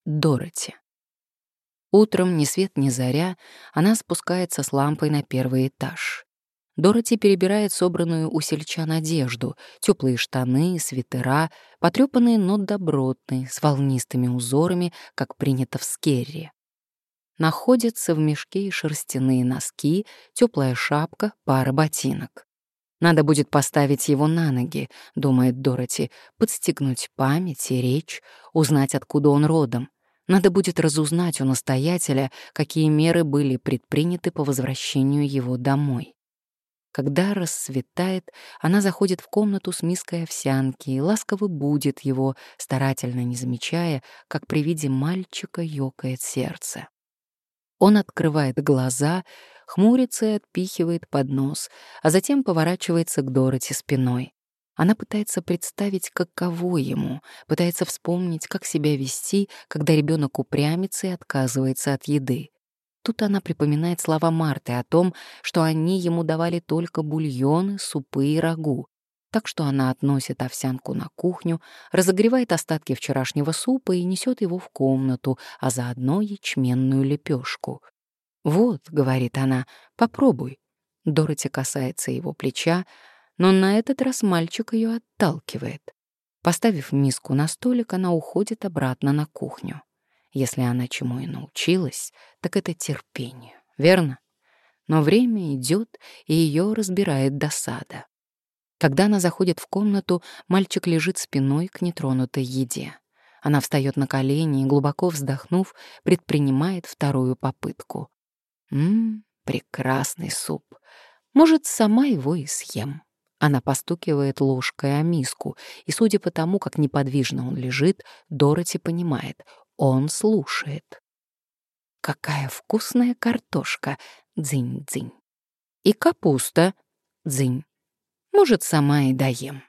Дороти. Утром, ни свет ни заря, она спускается с лампой на первый этаж. Дороти перебирает собранную у сельчан одежду, теплые штаны, свитера, потрёпанные, но добротные, с волнистыми узорами, как принято в Скерри. Находятся в мешке и шерстяные носки, теплая шапка, пара ботинок. Надо будет поставить его на ноги, думает Дороти, подстегнуть память и речь, узнать, откуда он родом. Надо будет разузнать у настоятеля, какие меры были предприняты по возвращению его домой. Когда рассветает, она заходит в комнату с миской овсянки и ласково будит его, старательно не замечая, как при виде мальчика ёкает сердце. Он открывает глаза, хмурится и отпихивает поднос, а затем поворачивается к Дороти спиной. Она пытается представить, каково ему, пытается вспомнить, как себя вести, когда ребенок упрямится и отказывается от еды. Тут она припоминает слова Марты о том, что они ему давали только бульоны, супы и рагу. Так что она относит овсянку на кухню, разогревает остатки вчерашнего супа и несет его в комнату, а заодно ячменную лепешку. «Вот», — говорит она, — «попробуй». Дороти касается его плеча, но на этот раз мальчик ее отталкивает. Поставив миску на столик, она уходит обратно на кухню. Если она чему и научилась, так это терпению, верно? Но время идет, и ее разбирает досада. Когда она заходит в комнату, мальчик лежит спиной к нетронутой еде. Она встает на колени и, глубоко вздохнув, предпринимает вторую попытку. Прекрасный суп. Может, сама его и съем. Она постукивает ложкой о миску, и, судя по тому, как неподвижно он лежит, Дороти понимает — он слушает. «Какая вкусная картошка! Дзынь-дзынь! И капуста! Дзынь! Может, сама и доем».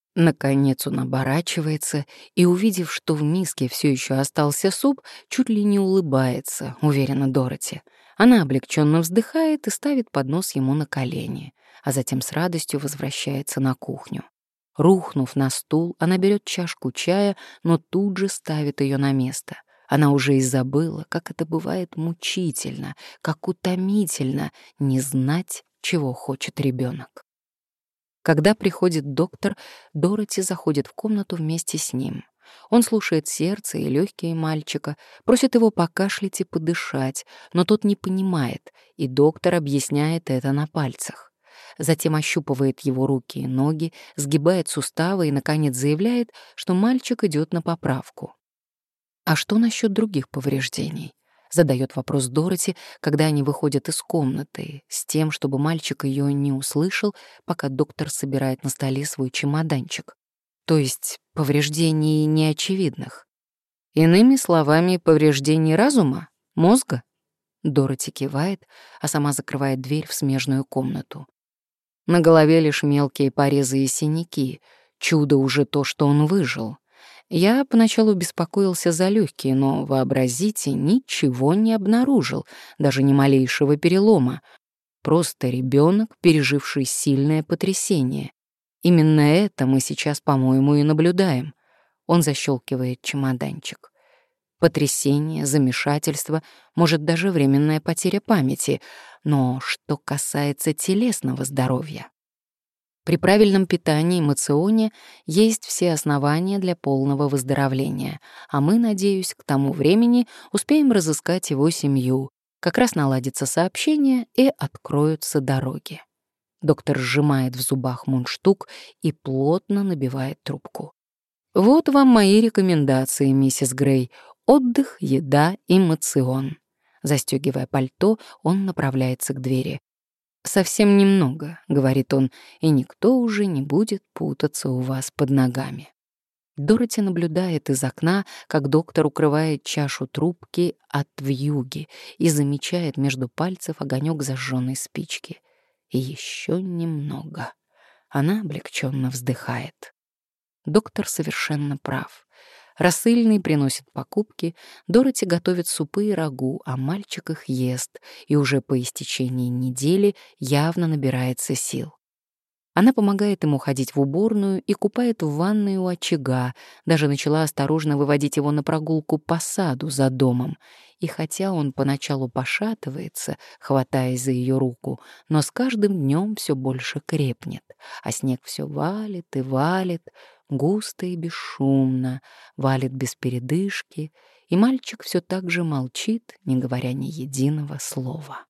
Наконец он оборачивается и, увидев, что в миске все еще остался суп, чуть ли не улыбается, уверена Дороти. Она облегченно вздыхает и ставит поднос ему на колени, а затем с радостью возвращается на кухню. Рухнув на стул, она берет чашку чая, но тут же ставит ее на место. Она уже и забыла, как это бывает мучительно, как утомительно не знать, чего хочет ребенок. Когда приходит доктор, Дороти заходит в комнату вместе с ним. Он слушает сердце и легкие мальчика, просит его покашлять и подышать, но тот не понимает, и доктор объясняет это на пальцах. Затем ощупывает его руки и ноги, сгибает суставы и, наконец, заявляет, что мальчик идет на поправку. «А что насчет других повреждений?» — задает вопрос Дороти, когда они выходят из комнаты, с тем, чтобы мальчик ее не услышал, пока доктор собирает на столе свой чемоданчик. То есть повреждений неочевидных. Иными словами, повреждений разума, мозга? Дороти кивает, а сама закрывает дверь в смежную комнату. На голове лишь мелкие порезы и синяки. Чудо уже то, что он выжил. Я поначалу беспокоился за легкие, но, вообразите, ничего не обнаружил, даже ни малейшего перелома. Просто ребенок, переживший сильное потрясение. Именно это мы сейчас, по-моему, и наблюдаем. Он защелкивает чемоданчик. Потрясение, замешательство, может, даже временная потеря памяти. Но что касается телесного здоровья? При правильном питании и моционе есть все основания для полного выздоровления, а мы, надеюсь, к тому времени успеем разыскать его семью, как раз наладится сообщение и откроются дороги. Доктор сжимает в зубах мундштук и плотно набивает трубку. Вот вам мои рекомендации, миссис Грей. Отдых, еда и моцион. Застегивая пальто, он направляется к двери. «Совсем немного», — говорит он, — «и никто уже не будет путаться у вас под ногами». Дороти наблюдает из окна, как доктор укрывает чашу трубки от вьюги и замечает между пальцев огонек зажженной спички. И еще немного. Она облегченно вздыхает. Доктор совершенно прав. Рассыльный приносит покупки, Дороти готовит супы и рагу, а мальчик их ест, и уже по истечении недели явно набирается сил. Она помогает ему ходить в уборную и купает в ванной у очага, даже начала осторожно выводить его на прогулку по саду за домом. И хотя он поначалу пошатывается, хватаясь за ее руку, но с каждым днем все больше крепнет, а снег все валит и валит, густо и бесшумно, валит без передышки, и мальчик все так же молчит, не говоря ни единого слова.